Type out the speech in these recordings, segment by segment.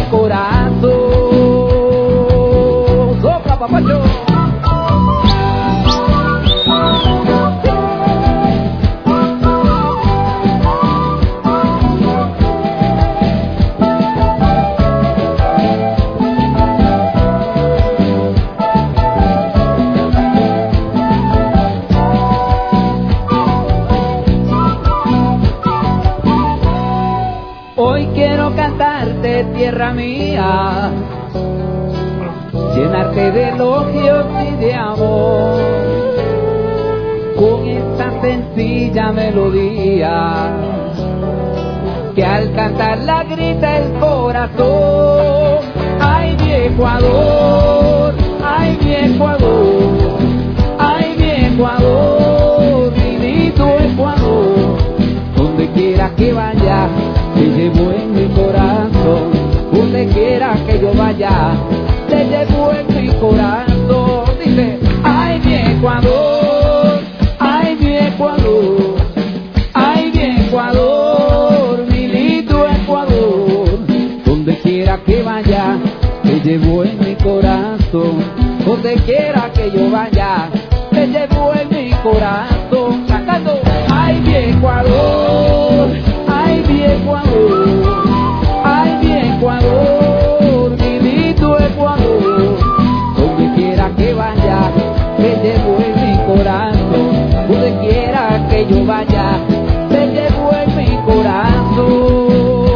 corazón. Sopla, papacho. Hoy quiero cantarte, tierra mía, llenarte de elogios y de amor, con esta sencilla melodía que al cantarla grita el corazón. Ay, mi Ecuador, ay, mi Ecuador, ay, mi Ecuador, mi lindo Ecuador, donde quiera que vaya te llevo en mi corazón, donde quiera que yo vaya, te llevo en mi corazón. Dice, ay, mi Ecuador, ay, mi Ecuador, ay, mi Ecuador, mi lindo Ecuador, donde quiera que vaya, te llevo en mi corazón, donde quiera que yo vaya, te llevo en mi corazón. Cantando, ay, mi Ecuador, ay, mi Ecuador, ay, mi Ecuador, mi lindo Ecuador, donde quiera que vaya, te llevo en mi corazón, donde quiera que yo vaya, te llevo en mi corazón.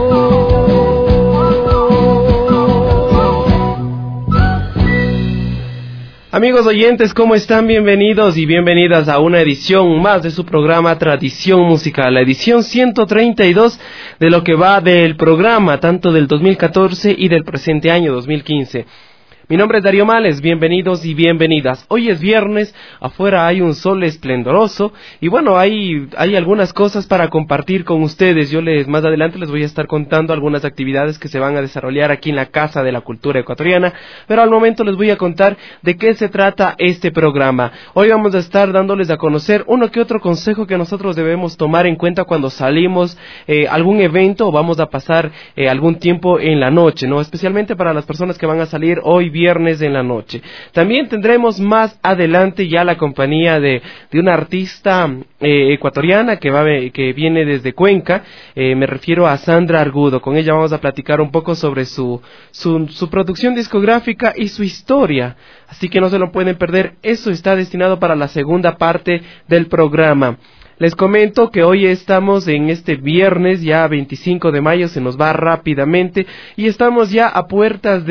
Amigos oyentes, ¿cómo están? Bienvenidos y bienvenidas a una edición más de su programa Tradición Musical, la edición 132 de lo que va del programa, tanto del 2014 y del presente año 2015. Mi nombre es Darío Males, bienvenidos y bienvenidas. Hoy es viernes, afuera hay un sol esplendoroso y bueno, hay algunas cosas para compartir con ustedes. Más adelante les voy a estar contando algunas actividades que se van a desarrollar aquí en la Casa de la Cultura Ecuatoriana, pero al momento les voy a contar de qué se trata este programa. Hoy vamos a estar dándoles a conocer uno que otro consejo que nosotros debemos tomar en cuenta cuando salimos a algún evento o vamos a pasar algún tiempo en la noche, ¿no? Especialmente para las personas que van a salir hoy viernes en la noche. También tendremos más adelante ya la compañía de una artista ecuatoriana que viene desde Cuenca. Me refiero a Sandra Argudo. Con ella vamos a platicar un poco sobre su producción discográfica y su historia. Así que no se lo pueden perder. Eso está destinado para la segunda parte del programa. Les comento que hoy estamos en este viernes, ya 25 de mayo, se nos va rápidamente, y estamos ya a puertas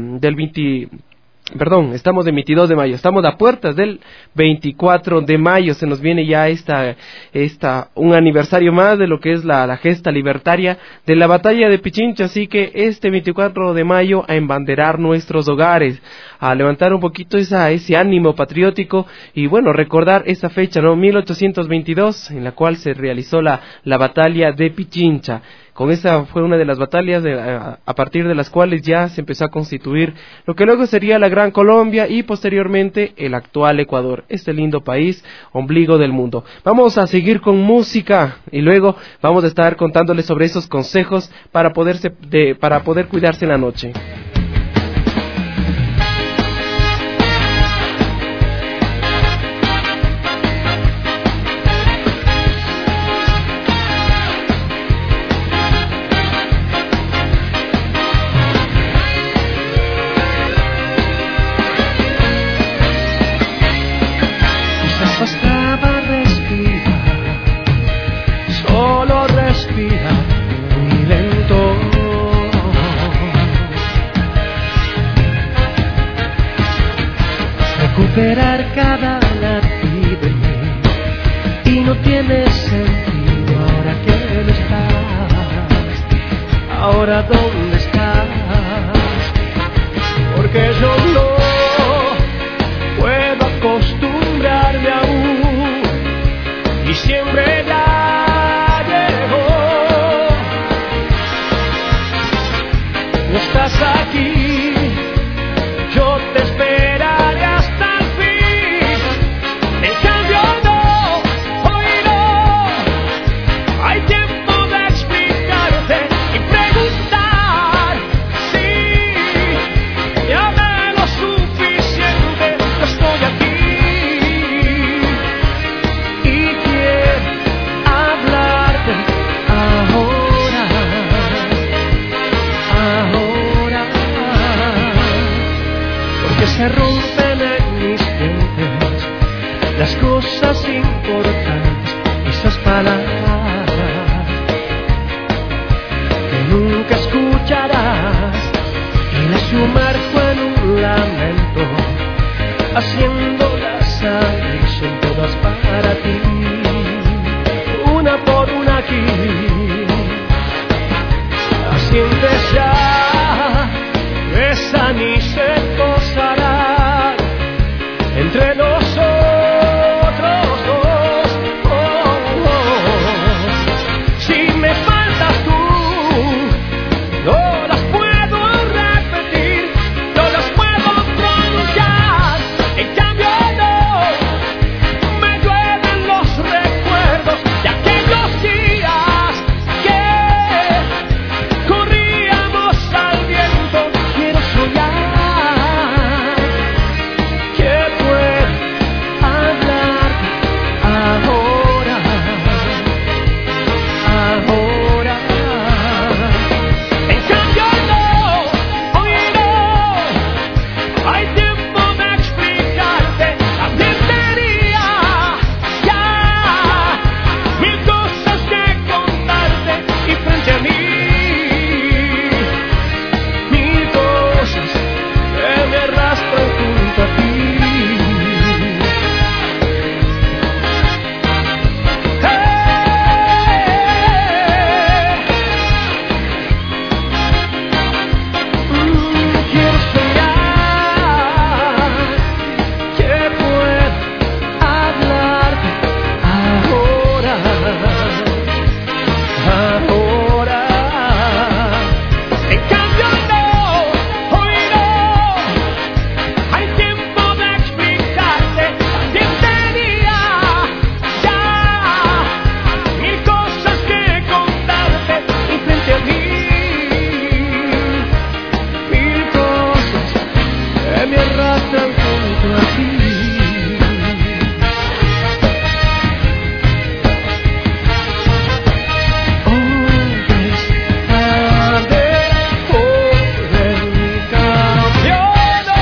estamos en 22 de mayo, estamos a puertas del 24 de mayo, se nos viene ya un aniversario más de lo que es la gesta libertaria de la batalla de Pichincha, así que este 24 de mayo a embanderar nuestros hogares, a levantar un poquito ese ánimo patriótico y bueno, recordar esa fecha, ¿no? 1822, en la cual se realizó la batalla de Pichincha. Con esa fue una de las batallas a partir de las cuales ya se empezó a constituir lo que luego sería la Gran Colombia y posteriormente el actual Ecuador, este lindo país, ombligo del mundo. Vamos a seguir con música y luego vamos a estar contándoles sobre esos consejos para poder cuidarse en la noche. Recuperar cada latido y no tiene sentido ahora que no estás, ahora dónde estás, porque yo no puedo acostumbrarme aún y siempre ya llegó, no estás aquí, yo te esperaré hasta el fin. En cambio no, hoy no, hay tiempo de explicarte y preguntar si sumerjo en un lamento, haciendo la sangre y son todas para ti, una por una aquí. Sientes ya, besan y se posarán entre nosotros dos. Oh, oh. Si me faltas tú, no las puedo repetir, no las puedo pronunciar. En cambio no, me duelen los recuerdos de aquellos días que corríamos al viento. Quiero soñar que puedo hablar ahora, ahora. En cambio no, hoy no, hay tiempo de explicarte. También tenía ya mil cosas que contarte y frente a mí, mil cosas que me arrastran junto a ti. Quiero soñar que puedo hablarte ahora, ahora. En cambio no, hoy no, hay tiempo de explicarte. También tenía ya mil cosas que contarte y frente a mí, mil cosas que me arrastran junto a ti. Hombres tarde por el cambio no.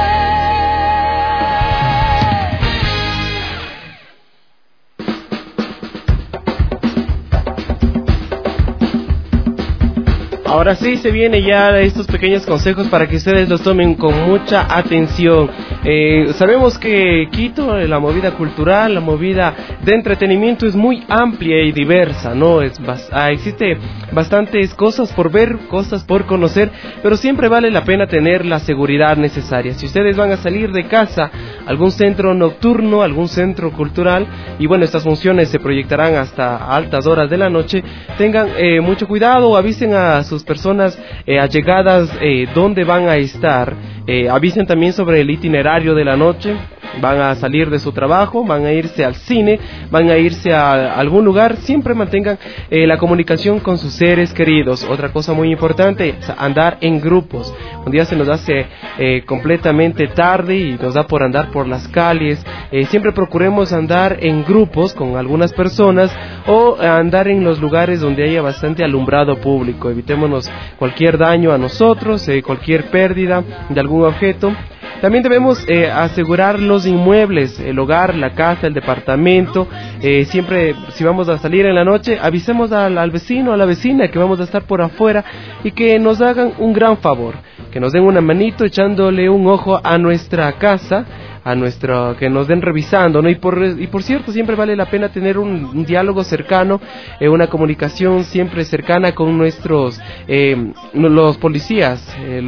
Ahora sí, se viene ya estos pequeños consejos para que ustedes los tomen con mucha atención. Sabemos que Quito, la movida cultural, la movida de entretenimiento es muy amplia y diversa, ¿no? Existe bastantes cosas por ver, cosas por conocer, pero siempre vale la pena tener la seguridad necesaria. Si ustedes van a salir de casa, algún centro nocturno, algún centro cultural, y bueno, estas funciones se proyectarán hasta altas horas de la noche, tengan mucho cuidado, avisen a sus personas allegadas dónde van a estar, avisen también sobre el itinerario de la noche. Van a salir de su trabajo, van a irse al cine, van a irse a algún lugar. Siempre mantengan la comunicación con sus seres queridos. Otra cosa muy importante es andar en grupos. Un día se nos hace completamente tarde y nos da por andar por las calles. Siempre procuremos andar en grupos con algunas personas o andar en los lugares donde haya bastante alumbrado público. Evitémonos cualquier daño a nosotros, cualquier pérdida de algún objeto. También debemos asegurar los inmuebles, el hogar, la casa, el departamento. Siempre, si vamos a salir en la noche, avisemos al vecino, a la vecina que vamos a estar por afuera y que nos hagan un gran favor, que nos den una manito echándole un ojo a nuestra casa, que nos den revisando, ¿no? Y por cierto, siempre vale la pena tener un diálogo cercano, una comunicación siempre cercana con nuestros los policías,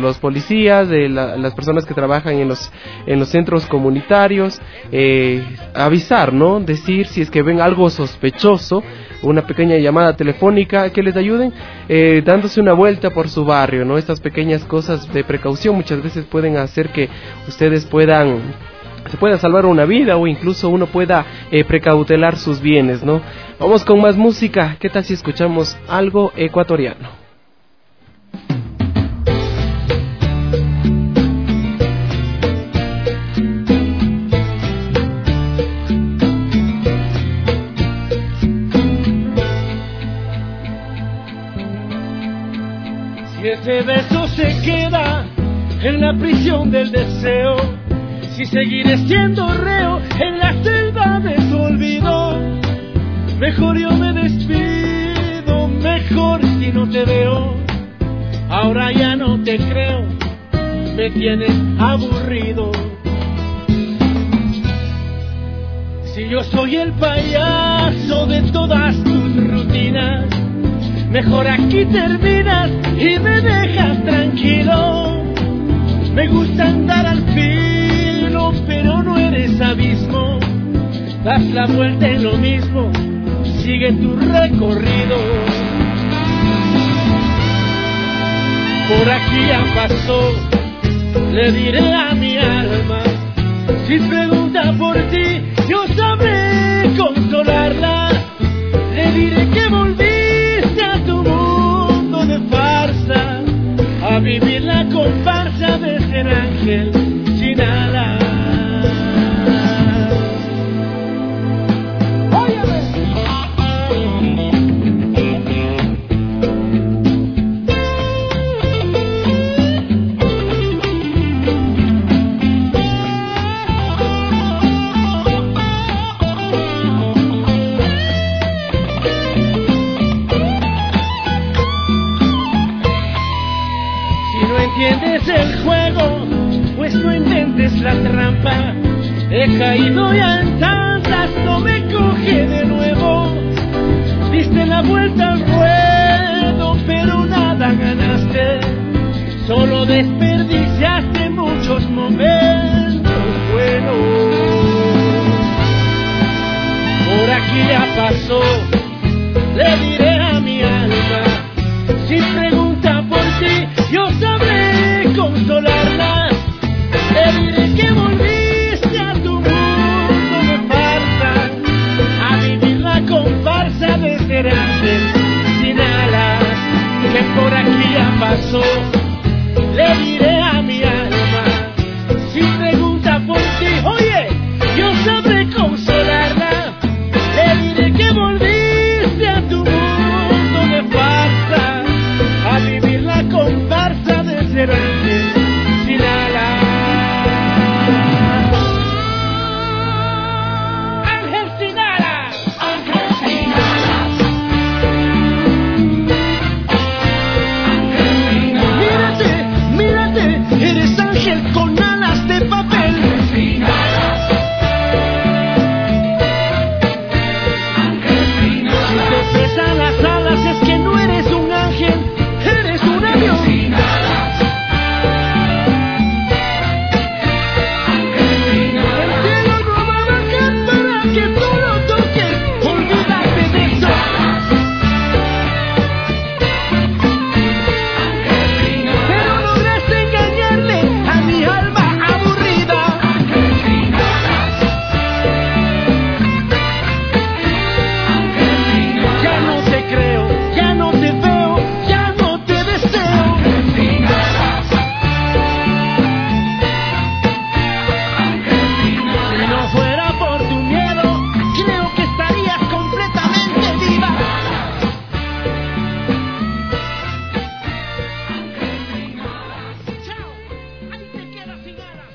las personas que trabajan en los centros comunitarios, avisar, ¿no? Decir si es que ven algo sospechoso, una pequeña llamada telefónica, que les ayuden dándose una vuelta por su barrio, ¿no? Estas pequeñas cosas de precaución muchas veces pueden hacer que ustedes se pueda salvar una vida o incluso uno pueda precautelar sus bienes, ¿no? Vamos con más música. ¿Qué tal si escuchamos algo ecuatoriano? Si ese beso se queda en la prisión del deseo, si seguiré siendo reo en la celda de tu olvido, mejor yo me despido, mejor si no te veo. Ahora ya no te creo, me tienes aburrido. Si yo soy el payaso de todas tus rutinas, mejor aquí terminas y me dejas tranquilo. Me gusta andar al filo, pero no eres abismo. Das la vuelta en lo mismo, sigue tu recorrido. Por aquí ya pasó, le diré a mi alma. Si pregunta por ti, yo sabré consolarla. Le diré que volviste a tu mundo de farsa, a vivir la comparsa de ser ángel sin alas. El juego, pues no intentes la trampa. He caído ya en tantas, no me coge de nuevo. Diste la vuelta al ruedo, pero nada ganaste. Solo desperdiciaste muchos momentos buenos. Por aquí ya pasó, le diré a mi alma. Si pregunta por ti, yo sabré consolarla. Le diré que volviste a tu mundo de farsa, a vivir la comparsa de ser ángel sin alas. Que por aquí ya pasó, le diré a mi alma. Si pregunta por ti, oye, yo sabré consolarla. Le diré que volviste a tu mundo de farsa, a vivir la comparsa de ser ángel sin alas. Ángel sin alas. Ángel sin alas. Ángel sin alas. Mírate, mírate, eres ángel con alas de papel. Ángel sin alas. Ángel sin alas. Si te pesan las alas es que no eres un ángel, eres un avión sin alas. El cielo no va a bajar para que tú lo toques. Olvídate de eso. Pero lograste engañarle a mi alma aburrida. Ya no te creo, ya no te veo, ya no te deseo. Si no fuera por tu miedo, creo que estarías completamente viva. Chao, ahí te quedas sin alas.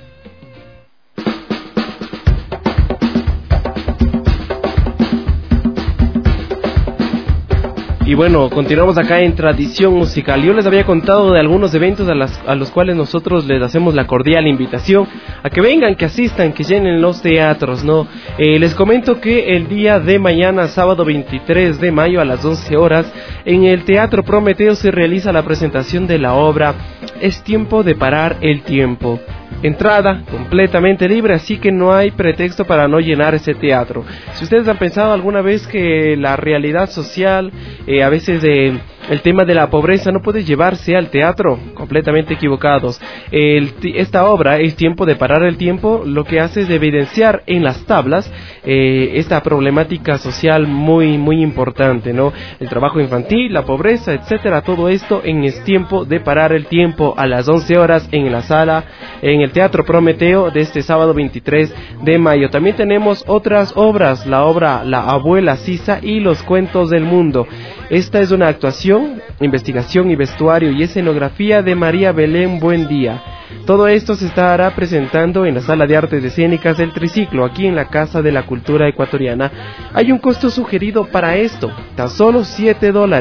Y bueno, continuamos acá en Tradición Musical. Yo les había contado de algunos eventos a los cuales nosotros les hacemos la cordial invitación a que vengan, que asistan, que llenen los teatros, ¿no? Les comento que el día de mañana, sábado 23 de mayo a las 11 horas, en el Teatro Prometeo se realiza la presentación de la obra Es tiempo de parar el tiempo. Entrada completamente libre, así que no hay pretexto para no llenar ese teatro. Si ustedes han pensado alguna vez que la realidad social, a veces el tema de la pobreza no puede llevarse al teatro, completamente equivocados. Esta obra, Es tiempo de parar el tiempo, lo que hace es evidenciar en las tablas esta problemática social muy muy importante, ¿no? El trabajo infantil, la pobreza, etcétera, todo esto en Es tiempo de parar el tiempo a las 11 horas en la sala, en el Teatro Prometeo de este sábado 23 de mayo. También tenemos otras obras, la obra La Abuela Sisa y Los Cuentos del Mundo. Esta es una actuación, investigación y vestuario y escenografía de María Belén Buendía. Todo esto se estará presentando en la Sala de Artes Escénicas del Triciclo, aquí en la Casa de la Cultura Ecuatoriana. Hay un costo sugerido para esto, tan solo $7.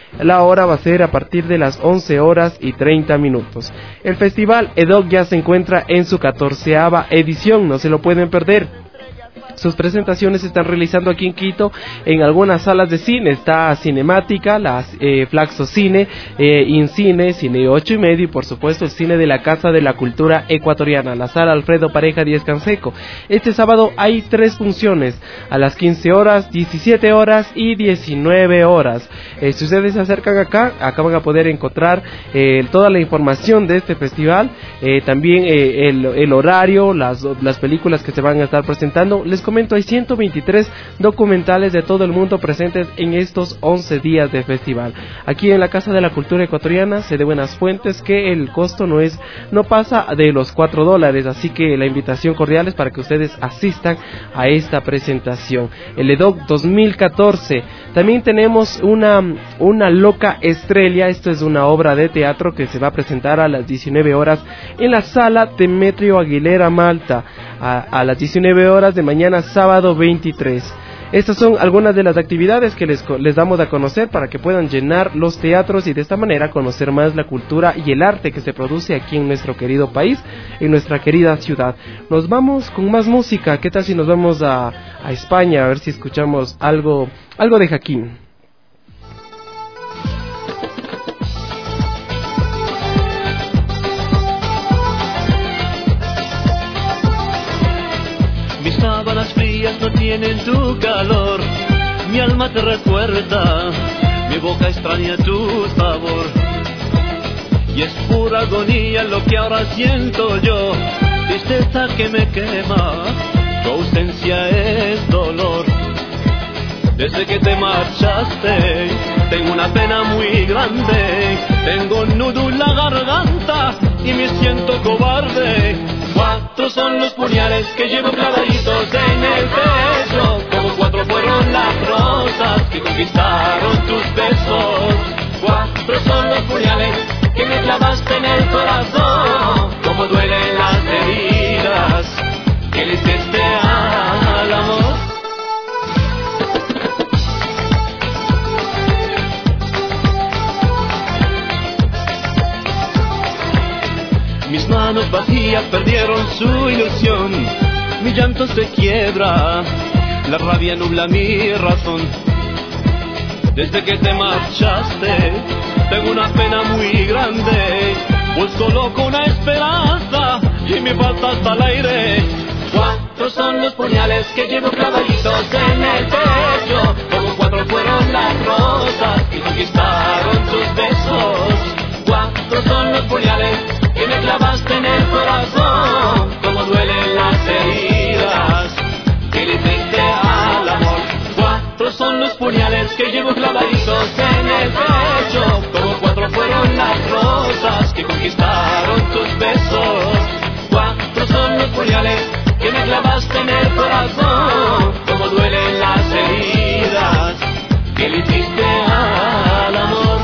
La hora va a ser a partir de las 11:30. El festival EDOC ya se encuentra en su 14ª edición, no se lo pueden perder. Sus presentaciones se están realizando aquí en Quito en algunas salas de cine. Está Cinemática, la Flaxo Cine, Incine, Cine 8:30 y por supuesto el cine de la Casa de la Cultura Ecuatoriana, la sala Alfredo Pareja Díez Canseco. Este sábado hay 3 funciones, a las 15 horas, 17 horas y 19 horas. Si ustedes se acercan acá van a poder encontrar toda la información de este festival, también el horario, las películas que se van a estar presentando. Les comento, hay 123 documentales de todo el mundo presentes en estos 11 días de festival. Aquí en la Casa de la Cultura Ecuatoriana, sé de buenas fuentes que el costo no pasa de los $4, así que la invitación cordial es para que ustedes asistan a esta presentación. El EDOC 2014. También tenemos una loca estrella. Esto es una obra de teatro que se va a presentar a las 19 horas en la sala Demetrio Aguilera Malta, a las 19 horas de mañana sábado 23. Estas son algunas de las actividades que les damos a conocer para que puedan llenar los teatros y de esta manera conocer más la cultura y el arte que se produce aquí en nuestro querido país, en nuestra querida ciudad. Nos vamos con más música. ¿Qué tal si nos vamos a España a ver si escuchamos algo de Jaquín? Mis sábanas frías no tienen tu calor, mi alma te recuerda, mi boca extraña tu sabor. Y es pura agonía lo que ahora siento yo, tristeza que me quema, tu ausencia es dolor. Desde que te marchaste, tengo una pena muy grande, tengo un nudo en la garganta y me siento cobarde. 4 son los puñales que llevo clavaditos en el pecho, como 4 fueron las rosas que conquistaron tus besos. 4 son los puñales que me clavaste en el corazón, como duelen las heridas que le hiciste al amor. Mis manos vacías perdieron su ilusión, mi llanto se quiebra, la rabia nubla mi razón. Desde que te marchaste, tengo una pena muy grande, busco loco una esperanza y me falta hasta el aire. 4 son los puñales que llevo clavaditos en el pecho, como 4 fueron las rosas que conquistaron tus besos. 4 son los puñales que me clavaste en el corazón, como duelen las heridas que le hiciste al amor. 4 son los puñales que llevo clavaditos en el pecho, como 4 fueron las rosas que conquistaron tus besos. 4 son los puñales que me clavaste en el corazón, como duelen las heridas que le hiciste al amor.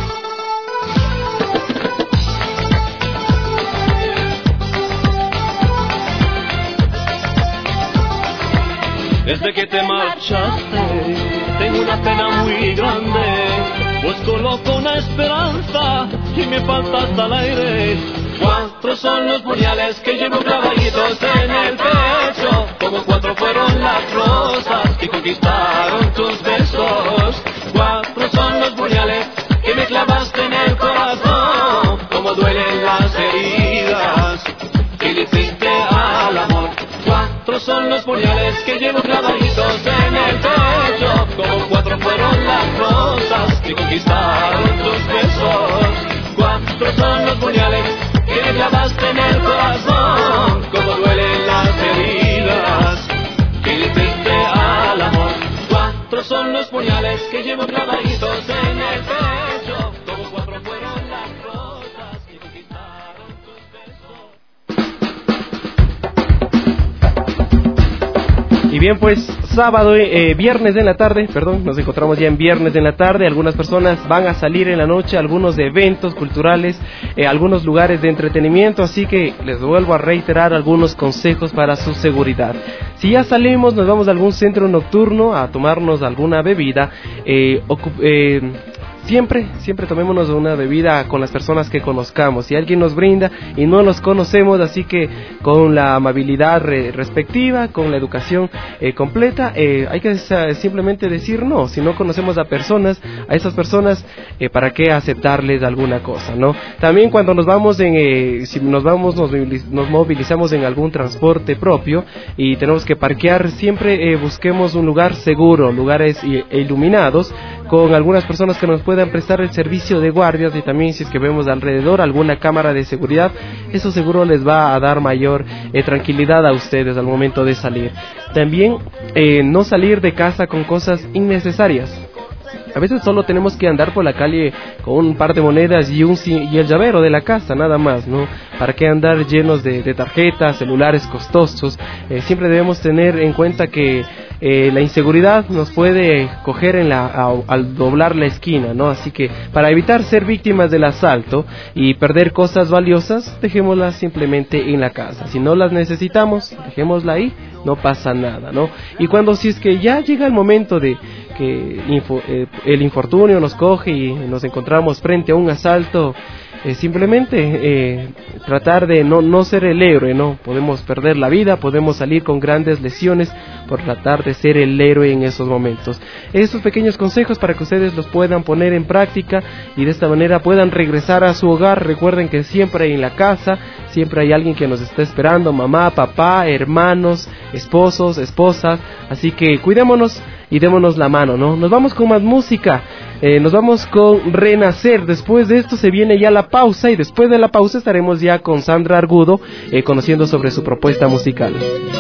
Desde que te marchaste, tengo una pena muy grande, busco loco una esperanza y me falta hasta el aire. 4 son los puñales que llevo clavaditos en el pecho, como 4 fueron las rosas que conquistaron tus besos. 4 son los puñales que me clavaste en el corazón, como duelen las heridas que le hiciste al amor. 4 son los puñales que llevo clavaditos en el pecho, como 4 fueron las rosas que conquistaron tus besos. 4 son los puñales que me clavaste en el corazón, como duelen las heridas que le hiciste al amor. 4 son los puñales que llevo clavaditos en el pecho, como 4 fueron las rosas que conquistaron tus besos. Y bien, pues viernes en la tarde, nos encontramos ya en viernes en la tarde. Algunas personas van a salir en la noche, algunos de eventos culturales, algunos lugares de entretenimiento, así que les vuelvo a reiterar algunos consejos para su seguridad. Si ya salimos, nos vamos a algún centro nocturno a tomarnos alguna bebida, siempre tomémonos una bebida con las personas que conozcamos. Si alguien nos brinda y no los conocemos, así que con la amabilidad respectiva, con la educación completa, hay que simplemente decir no. Si no conocemos a esas personas, ¿para qué aceptarles alguna cosa, no? También cuando nos vamos si nos movilizamos en algún transporte propio y tenemos que parquear, siempre busquemos un lugar seguro, lugares iluminados, con algunas personas que nos puedan prestar el servicio de guardias, y también si es que vemos alrededor alguna cámara de seguridad, eso seguro les va a dar mayor tranquilidad a ustedes al momento de salir. También no salir de casa con cosas innecesarias. A veces solo tenemos que andar por la calle con un par de monedas y el llavero de la casa, nada más, ¿no? ¿Para qué andar llenos de tarjetas, celulares costosos? Siempre debemos tener en cuenta que la inseguridad nos puede coger al doblar la esquina, ¿no? Así que para evitar ser víctimas del asalto y perder cosas valiosas, dejémoslas simplemente en la casa. Si no las necesitamos, dejémosla ahí, no pasa nada, ¿no? Y si es que ya llega el momento de que el infortunio nos coge y nos encontramos frente a un asalto, simplemente tratar de no ser el héroe, ¿no? Podemos perder la vida, podemos salir con grandes lesiones por tratar de ser el héroe en esos momentos. Estos pequeños consejos para que ustedes los puedan poner en práctica y de esta manera puedan regresar a su hogar. Recuerden que siempre en la casa siempre hay alguien que nos está esperando, mamá, papá, hermanos, esposos, esposas, así que cuidémonos y démonos la mano, ¿no? Nos vamos con más música, nos vamos con Renacer. Después de esto se viene ya la pausa, y después de la pausa estaremos ya con Sandra Argudo conociendo sobre su propuesta musical.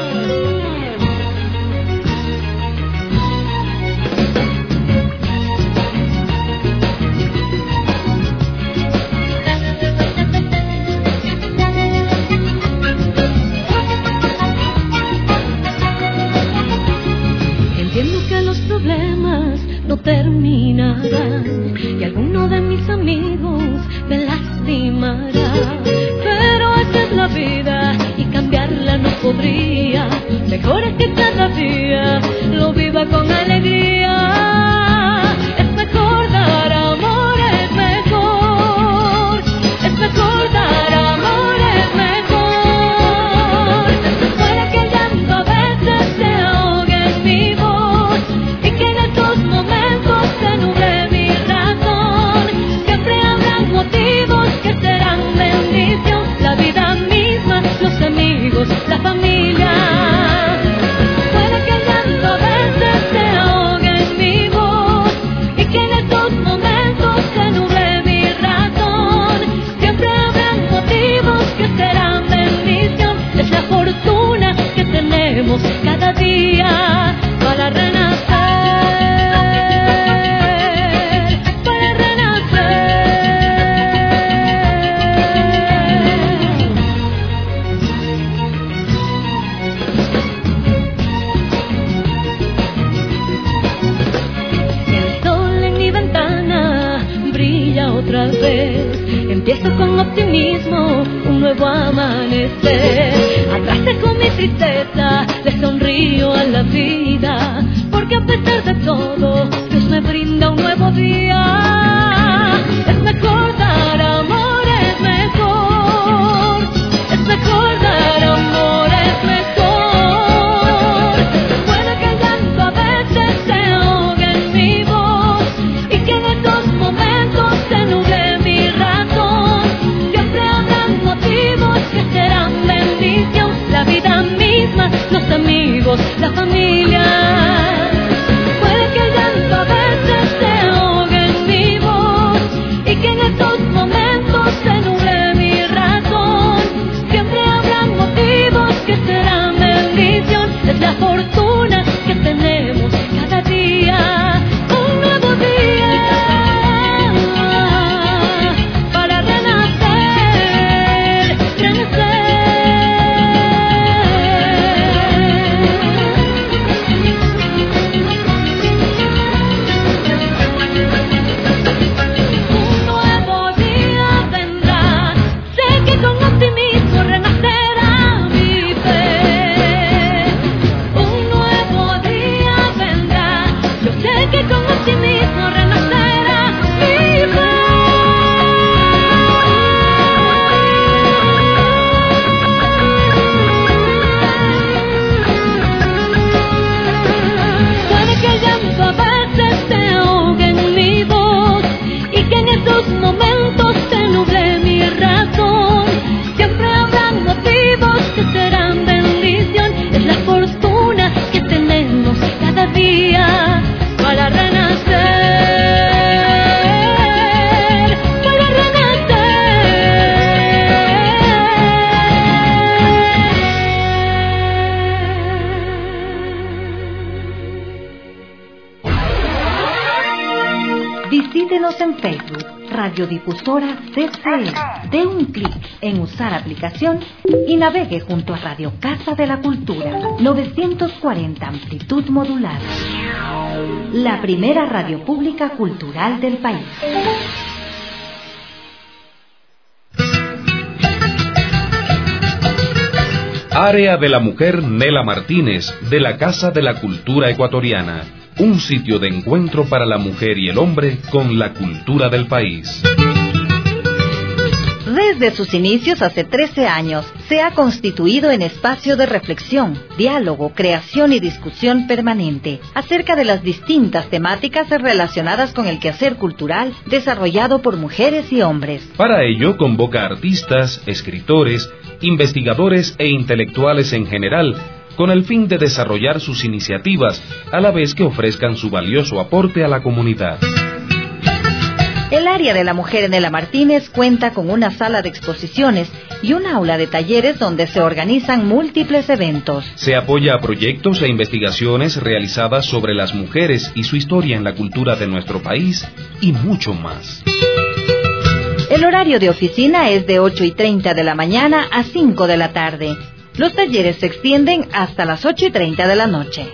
Terminarán y alguno de mis amigos me lastimará, pero esta es la vida y cambiarla no podría. Mejor es que cada día lo viva con alegría. Es mejor dar amor, es mejor. Es mejor dar amor, es mejor. Para que el llanto a veces se ahogue en mi voz y que en estos momentos se nuble mi razón. Siempre habrá motivos que serán bendición, la vida misma, los amigos, la familia. Puede que el llanto a veces se ahogue en mi voz y que en estos momentos se nuble mi razón. Siempre habrá motivos que serán bendición, es la fortuna que tenemos cada día para renacer. Otra vez empiezo con optimismo un nuevo amanecer. Atrás dejo mi tristeza, le sonrío a la vida, porque a pesar de todo Dios me brinda un nuevo día. Es mejor dar amor, es mejor. Es mejor dar amor, es mejor. Puede que el llanto a veces se ahogue en mi voz y que en estos momentos se nuble mi razón. Siempre habrán motivos que serán bendición, la vida misma, los amigos, la familia. Síganos en Facebook, Radiodifusora CCE. Dé un clic en usar aplicación y navegue junto a Radio Casa de la Cultura, 940 amplitud modulada. La primera radio pública cultural del país. Área de la Mujer Nela Martínez, de la Casa de la Cultura Ecuatoriana. Un sitio de encuentro para la mujer y el hombre con la cultura del país. Desde sus inicios hace 13 años, se ha constituido en espacio de reflexión, diálogo, creación y discusión permanente acerca de las distintas temáticas relacionadas con el quehacer cultural desarrollado por mujeres y hombres. Para ello, convoca artistas, escritores, investigadores e intelectuales en general, con el fin de desarrollar sus iniciativas, a la vez que ofrezcan su valioso aporte a la comunidad. El área de la mujer Nela Martínez cuenta con una sala de exposiciones y un aula de talleres donde se organizan múltiples eventos. Se apoya a proyectos e investigaciones realizadas sobre las mujeres y su historia en la cultura de nuestro país y mucho más. El horario de oficina es de 8:30 de la mañana a 5 de la tarde. Los talleres se extienden hasta las 8:30 de la noche.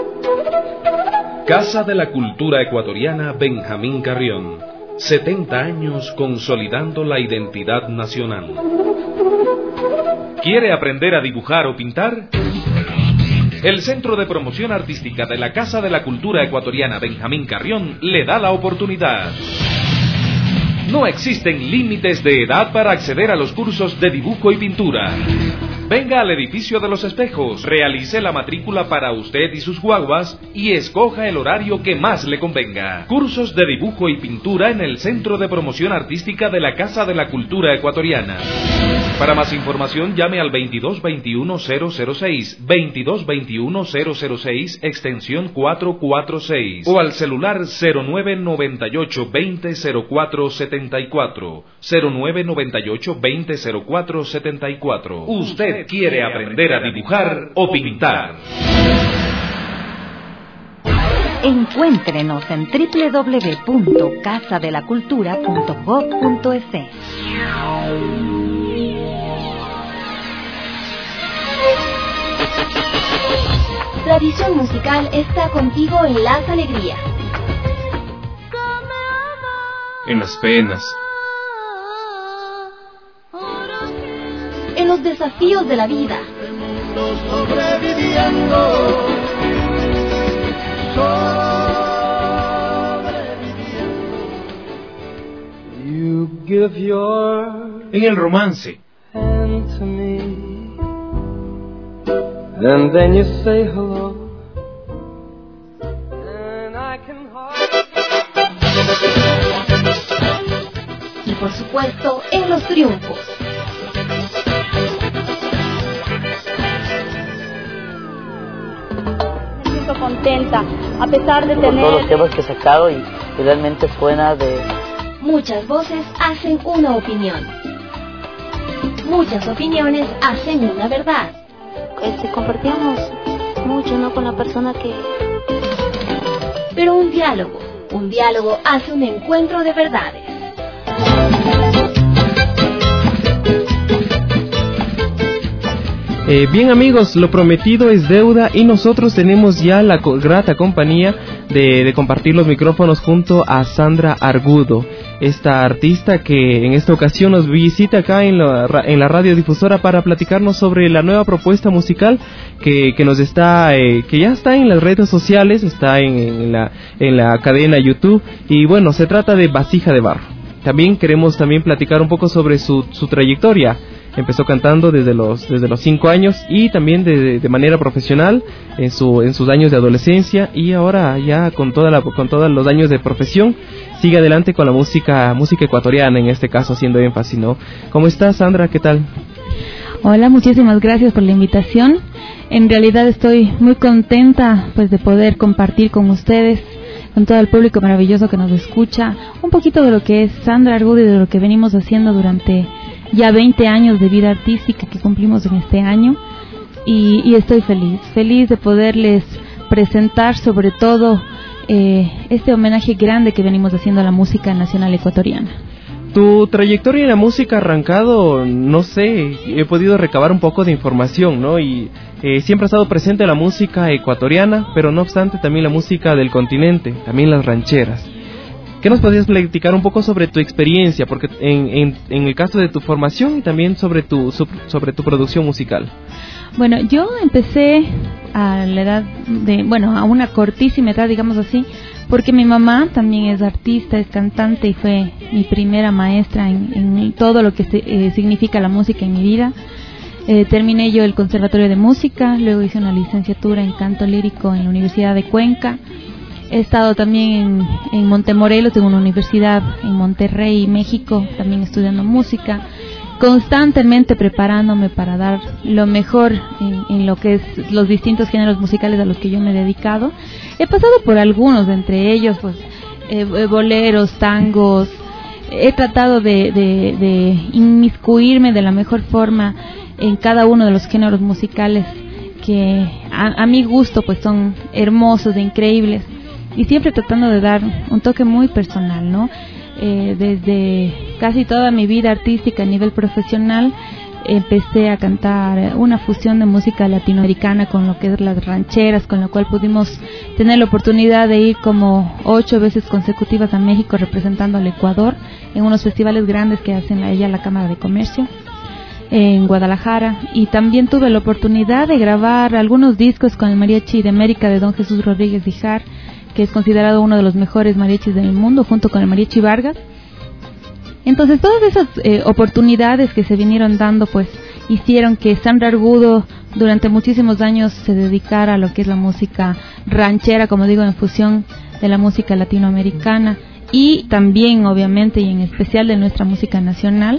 Casa de la Cultura Ecuatoriana Benjamín Carrión. 70 años consolidando la identidad nacional. ¿Quiere aprender a dibujar o pintar? El Centro de Promoción Artística de la Casa de la Cultura Ecuatoriana Benjamín Carrión le da la oportunidad. No existen límites de edad para acceder a los cursos de dibujo y pintura. Venga al edificio de los espejos, realice la matrícula para usted y sus guaguas y escoja el horario que más le convenga. Cursos de dibujo y pintura en el Centro de Promoción Artística de la Casa de la Cultura Ecuatoriana. Para más información llame al 2221-006, 2221-006, extensión 446 o al celular 0998-200474, 0998-200474. Usted quiere aprender a dibujar o pintar. Encuéntrenos en www.casadelacultura.gov.es. Tradición musical está contigo en las alegrías, en las penas, en los desafíos de la vida. en el romance, And then you say hello, and I can y por supuesto en los triunfos. Me siento contenta, a pesar de tener todos los temas que he sacado y realmente suena de... Muchas voces hacen una opinión. Muchas opiniones hacen una verdad. Compartíamos mucho, ¿no?, con la persona que... Pero un diálogo hace un encuentro de verdades. Bien amigos, lo prometido es deuda y nosotros tenemos ya la grata compañía de compartir los micrófonos junto a Sandra Argudo, esta artista que en esta ocasión nos visita acá en la radiodifusora para platicarnos sobre la nueva propuesta musical que nos está que ya está en las redes sociales, está en la cadena YouTube, y bueno, se trata de Vasija de Barro. También queremos platicar un poco sobre su trayectoria. Empezó cantando desde los 5 años y también de manera profesional en sus años de adolescencia, y ahora ya con todos los años de profesión sigue adelante con la música ecuatoriana, en este caso haciendo énfasis, ¿no? ¿Cómo estás, Sandra? ¿Qué tal? Hola, muchísimas gracias por la invitación. En realidad estoy muy contenta pues de poder compartir con ustedes, con todo el público maravilloso que nos escucha, un poquito de lo que es Sandra Argudo y de lo que venimos haciendo durante ya 20 años de vida artística que cumplimos en este año, y estoy feliz de poderles presentar sobre todo este homenaje grande que venimos haciendo a la música nacional ecuatoriana. Tu trayectoria en la música ha arrancado, no sé, he podido recabar un poco de información, ¿no? Y siempre ha estado presente la música ecuatoriana, pero no obstante también la música del continente, también las rancheras. ¿Qué nos podrías platicar un poco sobre tu experiencia? Porque en el caso de tu formación y también sobre tu producción musical. Bueno, yo empecé a la edad a una cortísima edad, digamos así, porque mi mamá también es artista, es cantante y fue mi primera maestra en todo lo que significa la música en mi vida. Terminé yo el Conservatorio de Música, luego hice una licenciatura en canto lírico en la Universidad de Cuenca. He estado también en Montemorelos, en una universidad en Monterrey, México, también estudiando música, constantemente preparándome para dar lo mejor en lo que es los distintos géneros musicales a los que yo me he dedicado. He pasado por algunos, entre ellos pues boleros, tangos. He tratado de inmiscuirme de la mejor forma en cada uno de los géneros musicales que a mi gusto pues son hermosos e increíbles, y siempre tratando de dar un toque muy personal, ¿no? Desde casi toda mi vida artística a nivel profesional empecé a cantar una fusión de música latinoamericana con lo que es las rancheras, con lo cual pudimos tener la oportunidad de ir como 8 veces consecutivas a México representando al Ecuador en unos festivales grandes que hacen allá la Cámara de Comercio en Guadalajara, y también tuve la oportunidad de grabar algunos discos con el Mariachi de América de Don Jesús Rodríguez Dijar, que es considerado uno de los mejores mariachis del mundo, junto con el Mariachi Vargas. Entonces todas esas oportunidades que se vinieron dando pues hicieron que Sandra Argudo durante muchísimos años se dedicara a lo que es la música ranchera, como digo, en fusión de la música latinoamericana y también obviamente y en especial de nuestra música nacional,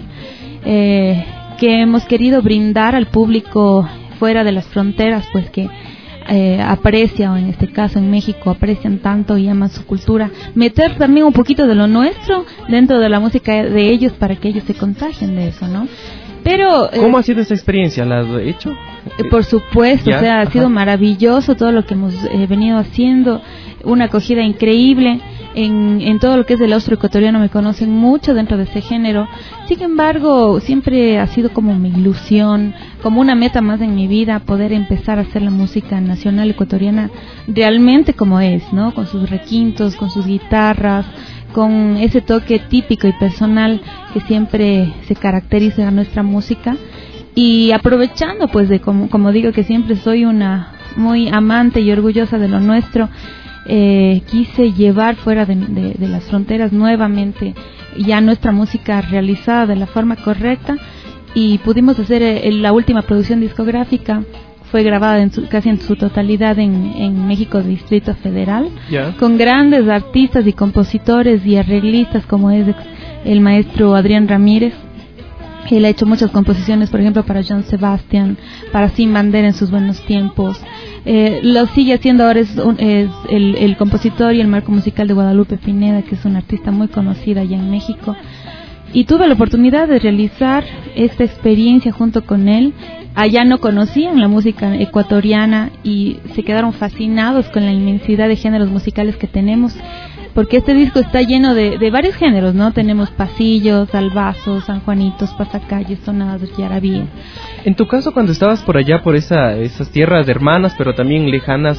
que hemos querido brindar al público fuera de las fronteras, pues que aprecia, o en este caso en México aprecian tanto y aman su cultura, meter también un poquito de lo nuestro dentro de la música de ellos para que ellos se contagien de eso, ¿no? Pero ¿cómo ha sido esa experiencia? ¿La has hecho? Por supuesto, ¿Ya? O sea, ha sido maravilloso todo lo que hemos venido haciendo, una acogida increíble. En todo lo que es el austro ecuatoriano me conocen mucho dentro de ese género. Sin embargo, siempre ha sido como mi ilusión, como una meta más en mi vida, poder empezar a hacer la música nacional ecuatoriana realmente como es, ¿no? Con sus requintos, con sus guitarras, con ese toque típico y personal que siempre se caracteriza a nuestra música. Y aprovechando pues de como digo que siempre soy una muy amante y orgullosa de lo nuestro, quise llevar fuera de las fronteras nuevamente ya nuestra música realizada de la forma correcta, y pudimos hacer la última producción discográfica. Fue grabada casi en su totalidad en México Distrito Federal, con grandes artistas y compositores y arreglistas como es el maestro Adrián Ramírez. Él ha hecho muchas composiciones, por ejemplo, para John Sebastian, para Sin Bandera en sus buenos tiempos. Lo sigue haciendo ahora, es el compositor y el marco musical de Guadalupe Pineda, que es una artista muy conocida allá en México. Y tuve la oportunidad de realizar esta experiencia junto con él. Allá no conocían la música ecuatoriana y se quedaron fascinados con la inmensidad de géneros musicales que tenemos, porque este disco está lleno de varios géneros, ¿no? Tenemos pasillos, albazos, sanjuanitos, pasacalles, sonadas de yarabí. En tu caso, cuando estabas por allá, por esas tierras hermanas, pero también lejanas,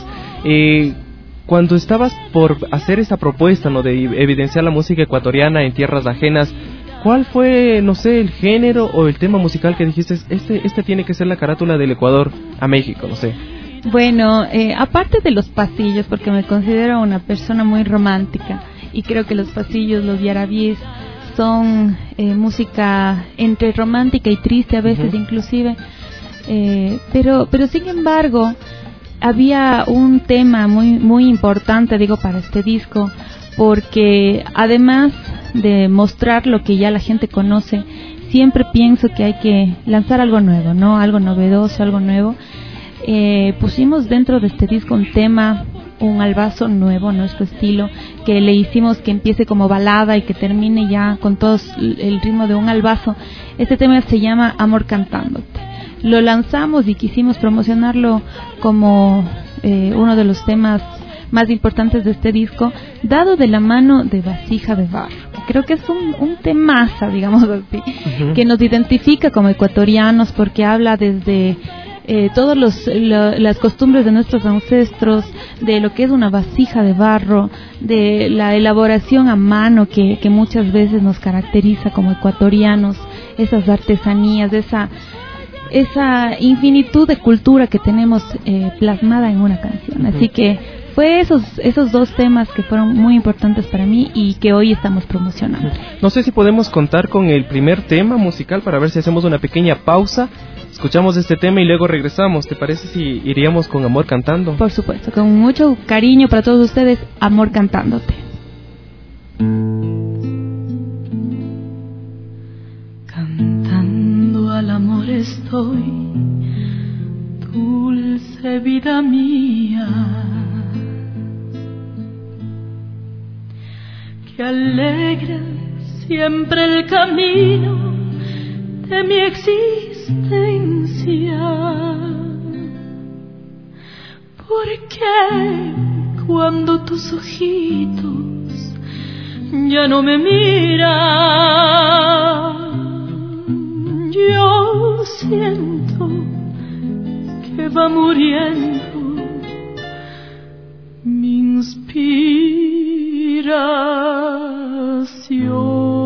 cuando estabas por hacer esa propuesta, ¿no?, de evidenciar la música ecuatoriana en tierras ajenas, ¿cuál fue, no sé, el género o el tema musical que dijiste, este tiene que ser la carátula del Ecuador a México, no sé? Bueno, aparte de los pasillos, porque me considero una persona muy romántica y creo que los pasillos, los yarabíes son música entre romántica y triste a veces, inclusive, pero sin embargo había un tema muy importante, digo, para este disco, porque además de mostrar lo que ya la gente conoce, siempre pienso que hay que lanzar algo nuevo, ¿no? Algo novedoso, algo nuevo. Pusimos dentro de este disco un tema, un albazo nuevo, nuestro estilo, que le hicimos que empiece como balada y que termine ya con todo el ritmo de un albazo. Este tema se llama Amor Cantándote. Lo lanzamos y quisimos promocionarlo como uno de los temas más importantes de este disco, Dado de la mano de Vasija de Barro. Creo que es un temazo, digamos así, que nos identifica como ecuatorianos porque habla desde todas las costumbres de nuestros ancestros, de lo que es una vasija de barro, de la elaboración a mano que muchas veces nos caracteriza como ecuatorianos, esas artesanías, esa infinitud de cultura que tenemos plasmada en una canción. Así que fue esos dos temas que fueron muy importantes para mí y que hoy estamos promocionando. No sé si podemos contar con el primer tema musical para ver si hacemos una pequeña pausa. Escuchamos este tema y luego regresamos. ¿Te parece si iríamos con Amor Cantando? Por supuesto, con mucho cariño para todos ustedes, Amor Cantándote. Cantando al amor estoy, dulce vida mía, que alegra siempre el camino de mi existencia. Porque cuando tus ojitos ya no me miran, yo siento que va muriendo mi inspiración.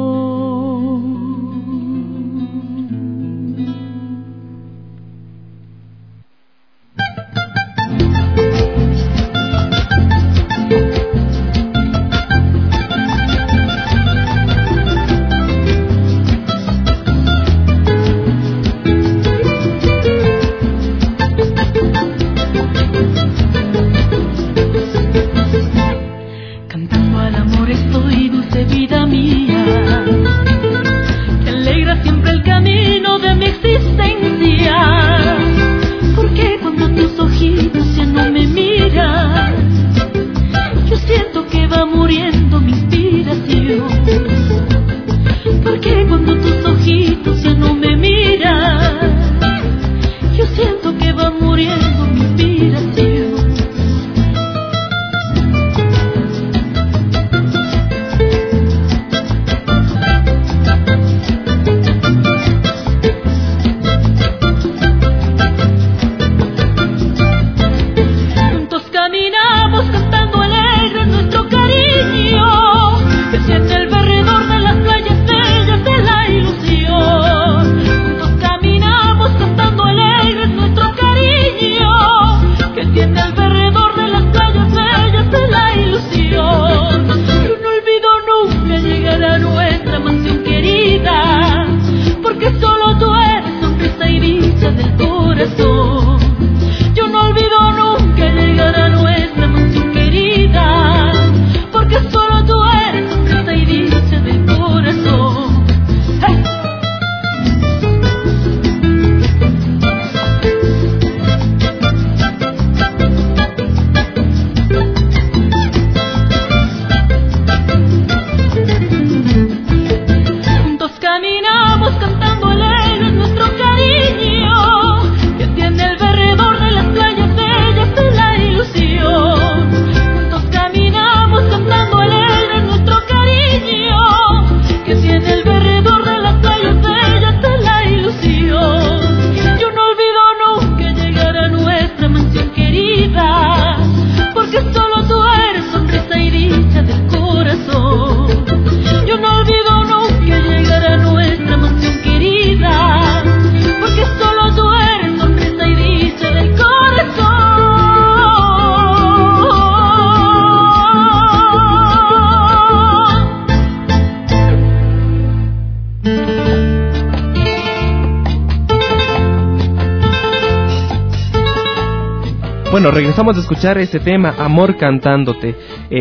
Bueno, regresamos a escuchar este tema, Amor Cantándote.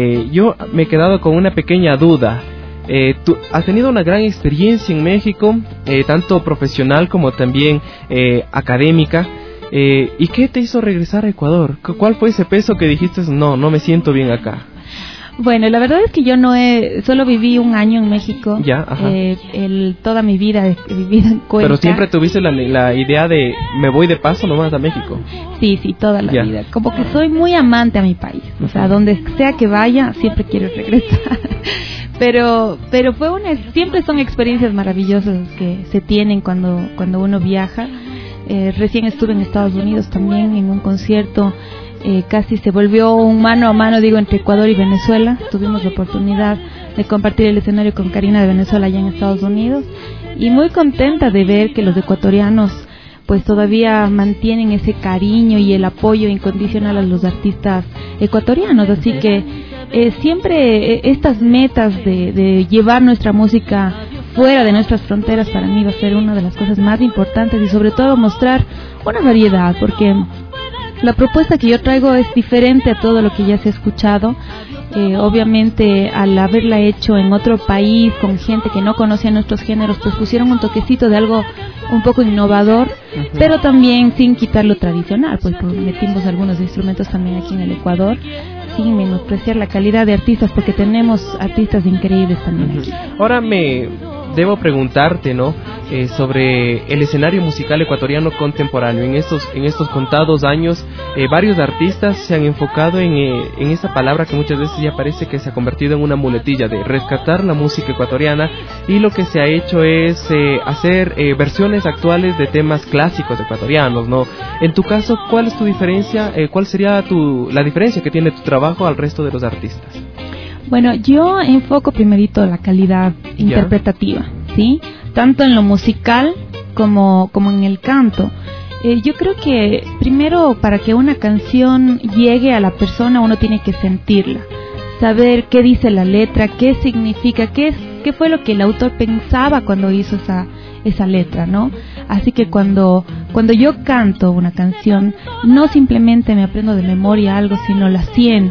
Yo me he quedado con una pequeña duda. Tú has tenido una gran experiencia en México, tanto profesional como también académica. ¿Y qué te hizo regresar a Ecuador? ¿Cuál fue ese peso que dijiste, no me siento bien acá? Bueno, la verdad es que yo solo viví un año en México. Ya, ajá. Toda mi vida he vivido en Cuenca. Pero siempre tuviste la idea de me voy de paso nomás a México. Sí, toda la vida. Como que soy muy amante a mi país. O sea, donde sea que vaya, siempre quiero regresar. Pero siempre son experiencias maravillosas que se tienen cuando uno viaja. Recién estuve en Estados Unidos también en un concierto. Casi se volvió un mano a mano, entre Ecuador y Venezuela. Tuvimos la oportunidad de compartir el escenario con Karina de Venezuela allá en Estados Unidos, y muy contenta de ver que los ecuatorianos pues todavía mantienen ese cariño y el apoyo incondicional a los artistas ecuatorianos. Así que siempre estas metas de llevar nuestra música fuera de nuestras fronteras, para mí va a ser una de las cosas más importantes, y sobre todo mostrar una variedad, porque la propuesta que yo traigo es diferente a todo lo que ya se ha escuchado. Obviamente, al haberla hecho en otro país con gente que no conocía nuestros géneros, pues pusieron un toquecito de algo un poco innovador, pero también sin quitar lo tradicional, pues metimos algunos instrumentos también aquí en el Ecuador, sin menospreciar la calidad de artistas, porque tenemos artistas increíbles también aquí. Ahora debo preguntarte, ¿no? Sobre el escenario musical ecuatoriano contemporáneo. En estos contados años, varios artistas se han enfocado en esa palabra que muchas veces ya parece que se ha convertido en una muletilla, de rescatar la música ecuatoriana, y lo que se ha hecho es hacer versiones actuales de temas clásicos ecuatorianos, ¿no? En tu caso, ¿cuál es tu diferencia? ¿Cuál sería la diferencia que tiene tu trabajo al resto de los artistas? Bueno, yo enfoco primerito la calidad interpretativa, ¿sí? Tanto en lo musical como en el canto. Yo creo que primero, para que una canción llegue a la persona, uno tiene que sentirla, saber qué dice la letra, qué significa, qué fue lo que el autor pensaba cuando hizo esa letra, ¿no? Así que cuando yo canto una canción, no simplemente me aprendo de memoria algo, sino la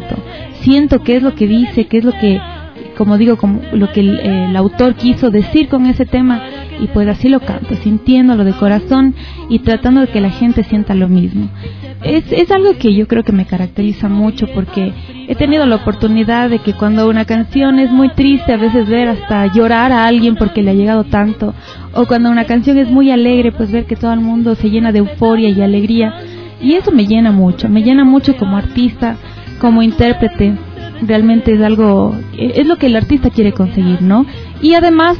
siento qué es lo que dice, qué es lo que, como lo que el autor quiso decir con ese tema, y pues así lo canto, sintiéndolo de corazón y tratando de que la gente sienta lo mismo. Es algo que yo creo que me caracteriza mucho, porque he tenido la oportunidad de que cuando una canción es muy triste, a veces ver hasta llorar a alguien porque le ha llegado tanto, o cuando una canción es muy alegre, pues ver que todo el mundo se llena de euforia y alegría, y eso me llena mucho como artista, como intérprete. Realmente es lo que el artista quiere conseguir, ¿no? Y además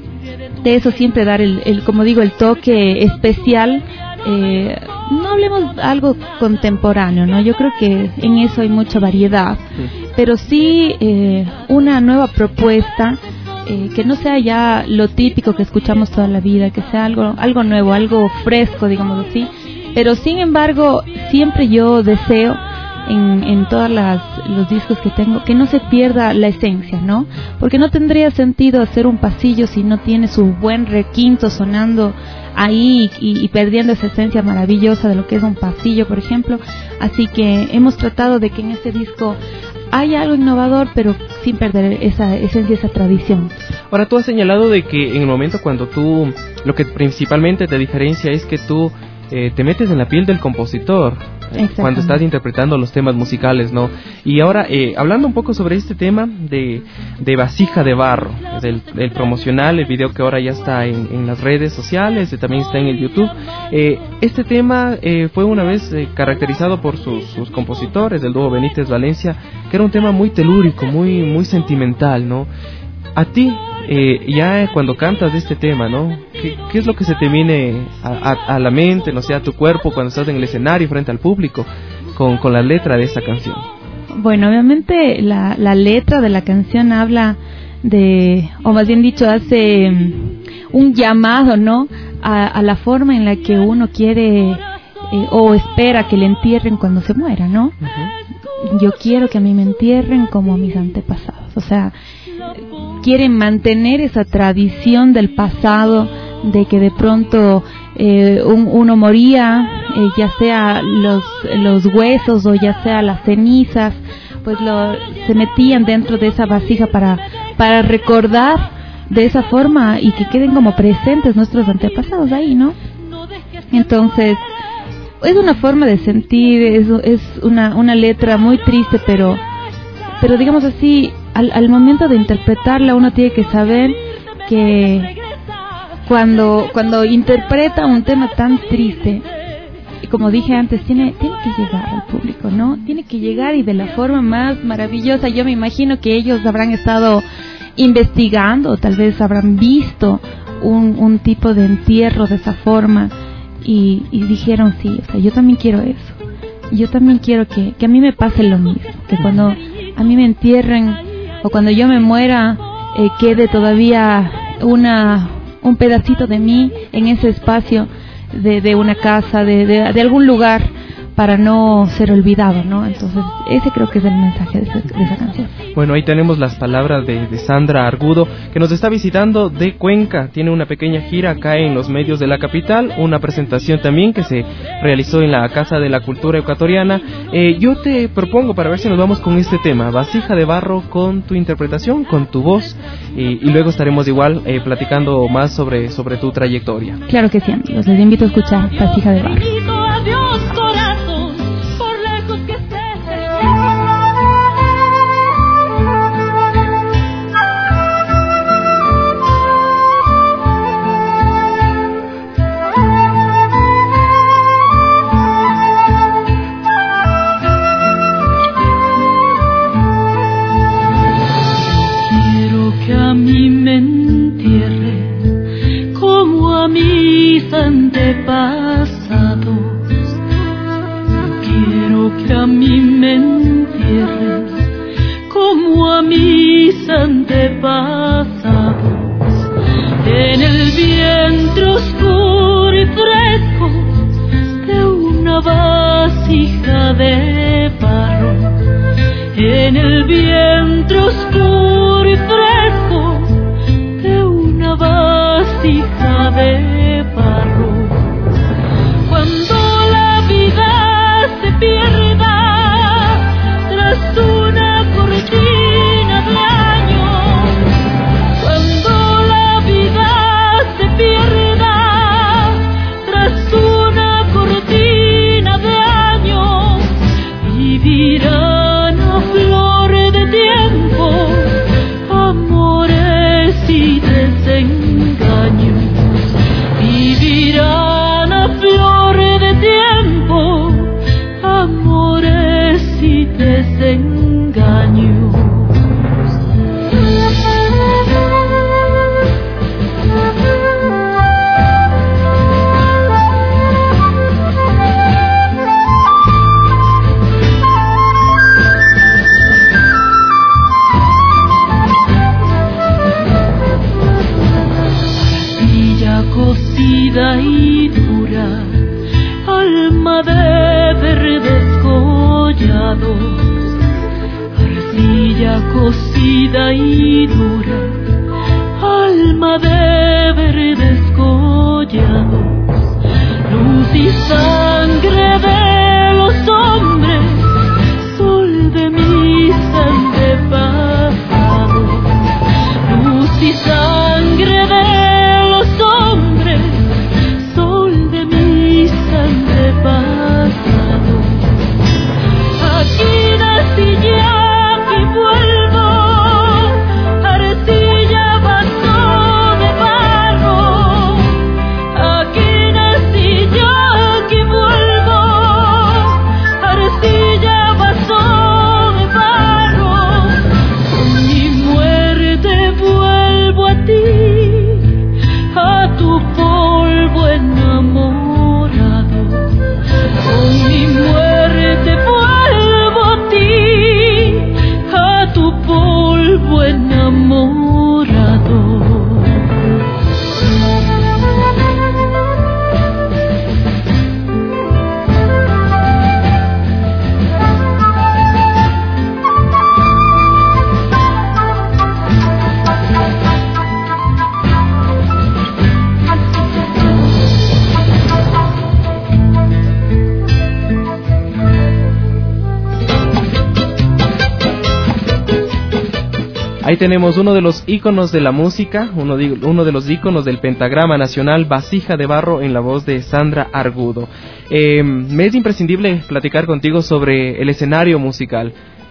de eso, siempre dar el toque especial. No hablemos algo contemporáneo, ¿no? Yo creo que en eso hay mucha variedad, pero sí una nueva propuesta, que no sea ya lo típico que escuchamos toda la vida, que sea algo nuevo, algo fresco, digamos así. Pero sin embargo, siempre yo deseo en todos los discos que tengo que no se pierda la esencia, ¿no? Porque no tendría sentido hacer un pasillo si no tiene su buen requinto sonando ahí y perdiendo esa esencia maravillosa de lo que es un pasillo, por ejemplo. Así que hemos tratado de que en este disco haya algo innovador, pero sin perder esa esencia, esa tradición. Ahora, tú has señalado de que en el momento cuando tú, lo que principalmente te diferencia es que tú te metes en la piel del compositor cuando estás interpretando los temas musicales, ¿no? Y ahora, hablando un poco sobre este tema de Vasija de Barro, del promocional, el video que ahora ya está en las redes sociales, también está en el YouTube. Este tema fue una vez caracterizado por sus compositores, del dúo Benítez Valencia, que era un tema muy telúrico, muy sentimental, ¿no? A ti, ya cuando cantas de este tema, ¿no? ¿Qué es lo que se te viene a la mente, no sé, a tu cuerpo cuando estás en el escenario frente al público con la letra de esta canción? Bueno, obviamente la letra de la canción habla o más bien dicho, hace un llamado, ¿no? A la forma en la que uno quiere o espera que le entierren cuando se muera, ¿no? Yo quiero que a mí me entierren como a mis antepasados, o sea, quieren mantener esa tradición del pasado, de que de pronto uno moría, ya sea los huesos o ya sea las cenizas, pues se metían dentro de esa vasija para recordar de esa forma y que queden como presentes nuestros antepasados ahí, ¿no? Entonces, es una forma de sentir, es una letra muy triste, pero pero digamos así, al momento de interpretarla uno tiene que saber que cuando interpreta un tema tan triste, como dije antes, tiene que llegar al público, ¿no? Tiene que llegar, y de la forma más maravillosa. Yo me imagino que ellos habrán estado investigando, tal vez habrán visto un tipo de entierro de esa forma y dijeron, sí, o sea, yo también quiero eso. Yo también quiero que a mí me pase lo mismo, que cuando a mí me entierren o cuando yo me muera, quede todavía un pedacito de mí en ese espacio de una casa, de algún lugar, para no ser olvidado, ¿no? Entonces, ese creo que es el mensaje de esa canción. Bueno, ahí tenemos las palabras de Sandra Argudo, que nos está visitando de Cuenca. Tiene una pequeña gira acá en los medios de la capital, una presentación también que se realizó en la Casa de la Cultura Ecuatoriana. Yo te propongo, para ver si nos vamos con este tema, Vasija de Barro, con tu interpretación, con tu voz, y luego estaremos igual platicando más sobre tu trayectoria. Claro que sí, amigos, les invito a escuchar Vasija de Barro. Adiós, corazón, por lejos que estés. Quiero que a mí me entierren como a mis antepasados. Que a mí me entierren como a mis antepasados, en el vientre oscuro y fresco de una vasija de barro, en el vientre oscuro y fresco de una vasija de barro. Cuando la vida se pierda tras una cortina de años, cuando la vida se pierda tras una cortina de años, vivirán a flor de tiempo amores y desengaños, vivirán a flor de tiempo amores y desengaños. Arcilla cocida y dura, alma de verdes collados, arcilla cocida y dura, alma de verdes collados, luz y sangre de los hombres, sol de mis antepasados, luz y sangre de los hombres, sol de mis antepasados. Aquí nací ya, aquí vuelvo, arcilla vaso de barro. Aquí nací yo, aquí vuelvo, arcilla vaso de barro. Con mi muerte vuelvo a ti, a tu polvo enamorado. Con mi muerte vuelvo a ti, a tu polvo enamorado. Ahí tenemos uno de los íconos de la música, uno de los íconos del pentagrama nacional, Vasija de Barro, en la voz de Sandra Argudo. Me es imprescindible platicar contigo sobre el escenario musical.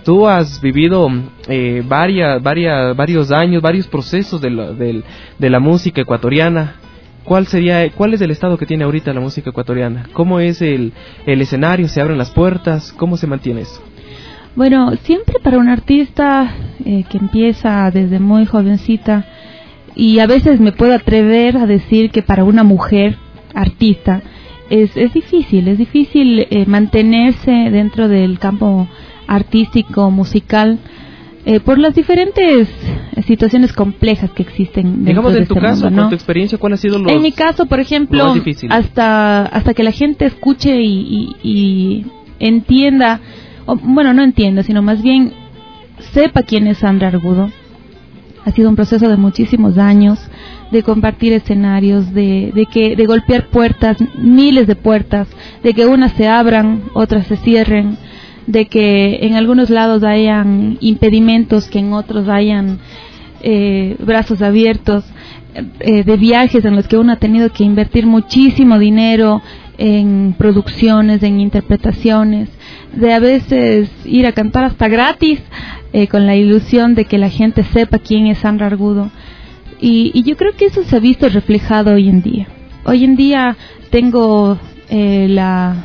Tú has vivido varios años, varios procesos de la música ecuatoriana. ¿Cuál es el estado que tiene ahorita la música ecuatoriana? ¿Cómo es el escenario? ¿Se abren las puertas? ¿Cómo se mantiene eso? Bueno, siempre para un artista que empieza desde muy jovencita, y a veces me puedo atrever a decir que para una mujer artista es difícil mantenerse dentro del campo artístico, musical, por las diferentes situaciones complejas que existen. Digamos, en tu caso, con tu experiencia, ¿cuál ha sido En mi caso, por ejemplo, hasta que la gente escuche y entienda, no entienda, sino más bien sepa quién es Sandra Argudo. Ha sido un proceso de muchísimos años, de compartir escenarios, de golpear puertas, miles de puertas, de que unas se abran, otras se cierren, de que en algunos lados hayan impedimentos, que en otros hayan brazos abiertos, de viajes en los que uno ha tenido que invertir muchísimo dinero en producciones, en interpretaciones, de a veces ir a cantar hasta gratis, con la ilusión de que la gente sepa quién es Sandra Argudo. Y yo creo que eso se ha visto reflejado hoy en día. Hoy en día tengo la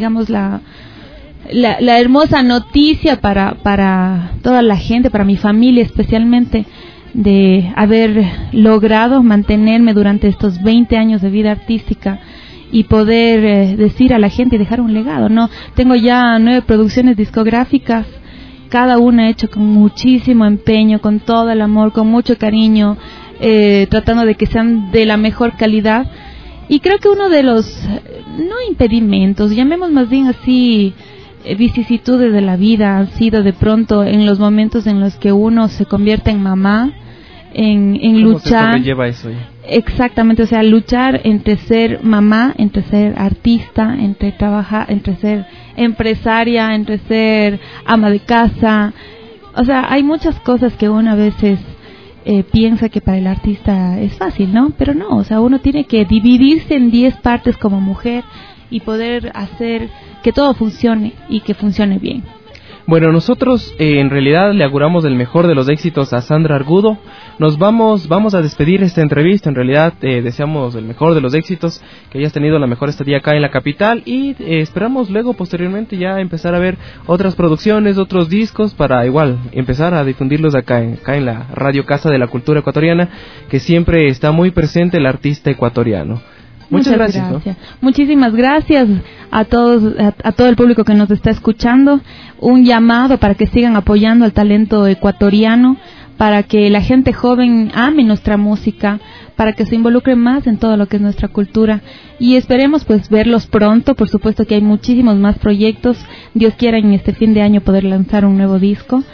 hermosa noticia para toda la gente, para mi familia especialmente, de haber logrado mantenerme durante estos 20 años de vida artística y poder decir a la gente y dejar un legado, ¿no? Tengo ya 9 producciones discográficas, cada una hecha con muchísimo empeño, con todo el amor, con mucho cariño, tratando de que sean de la mejor calidad. Y creo que uno de los, no impedimentos, llamemos más bien así, vicisitudes de la vida, han sido de pronto en los momentos en los que uno se convierte en mamá, en luchar. ¿Cómo se sobrelleva eso? Exactamente, o sea, luchar entre ser mamá, entre ser artista, entre trabajar, entre ser empresaria, entre ser ama de casa. O sea, hay muchas cosas que uno a veces piensa que para el artista es fácil, ¿no? Pero no, o sea, uno tiene que dividirse en 10 partes como mujer y poder hacer que todo funcione y que funcione bien. Bueno, nosotros en realidad le auguramos el mejor de los éxitos a Sandra Argudo. Nos vamos a despedir esta entrevista. En realidad deseamos el mejor de los éxitos, que hayas tenido la mejor estadía acá en la capital, y esperamos luego posteriormente ya empezar a ver otras producciones, otros discos, para igual empezar a difundirlos acá en la Radio Casa de la Cultura Ecuatoriana, que siempre está muy presente el artista ecuatoriano. Muchas gracias. ¿No? Muchísimas gracias a todos, a todo el público que nos está escuchando. Un llamado para que sigan apoyando al talento ecuatoriano, para que la gente joven ame nuestra música, para que se involucre más en todo lo que es nuestra cultura, y esperemos pues verlos pronto. Por supuesto que hay muchísimos más proyectos. Dios quiera en este fin de año poder lanzar un nuevo disco,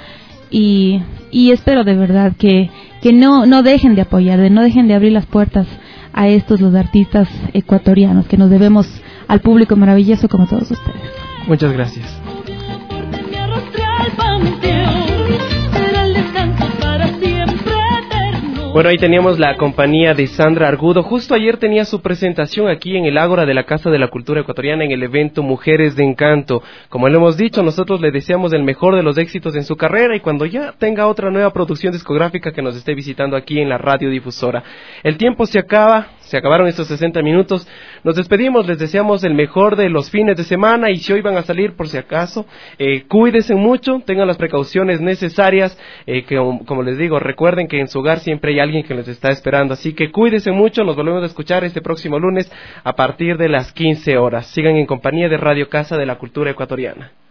y espero de verdad que no dejen de apoyar, no dejen de abrir las puertas a estos, los artistas ecuatorianos, que nos debemos al público maravilloso como todos ustedes. Muchas gracias. Bueno, ahí teníamos la compañía de Sandra Argudo. Justo ayer tenía su presentación aquí en el Ágora de la Casa de la Cultura Ecuatoriana, en el evento Mujeres de Encanto. Como le hemos dicho, nosotros le deseamos el mejor de los éxitos en su carrera, y cuando ya tenga otra nueva producción discográfica, que nos esté visitando aquí en la radiodifusora. El tiempo se acaba. Se acabaron estos 60 minutos. Nos despedimos, les deseamos el mejor de los fines de semana, y si hoy van a salir, por si acaso, cuídense mucho, tengan las precauciones necesarias, que como les digo, recuerden que en su hogar siempre hay alguien que les está esperando, así que cuídense mucho. Nos volvemos a escuchar este próximo lunes a partir de las 15 horas. Sigan en compañía de Radio Casa de la Cultura Ecuatoriana.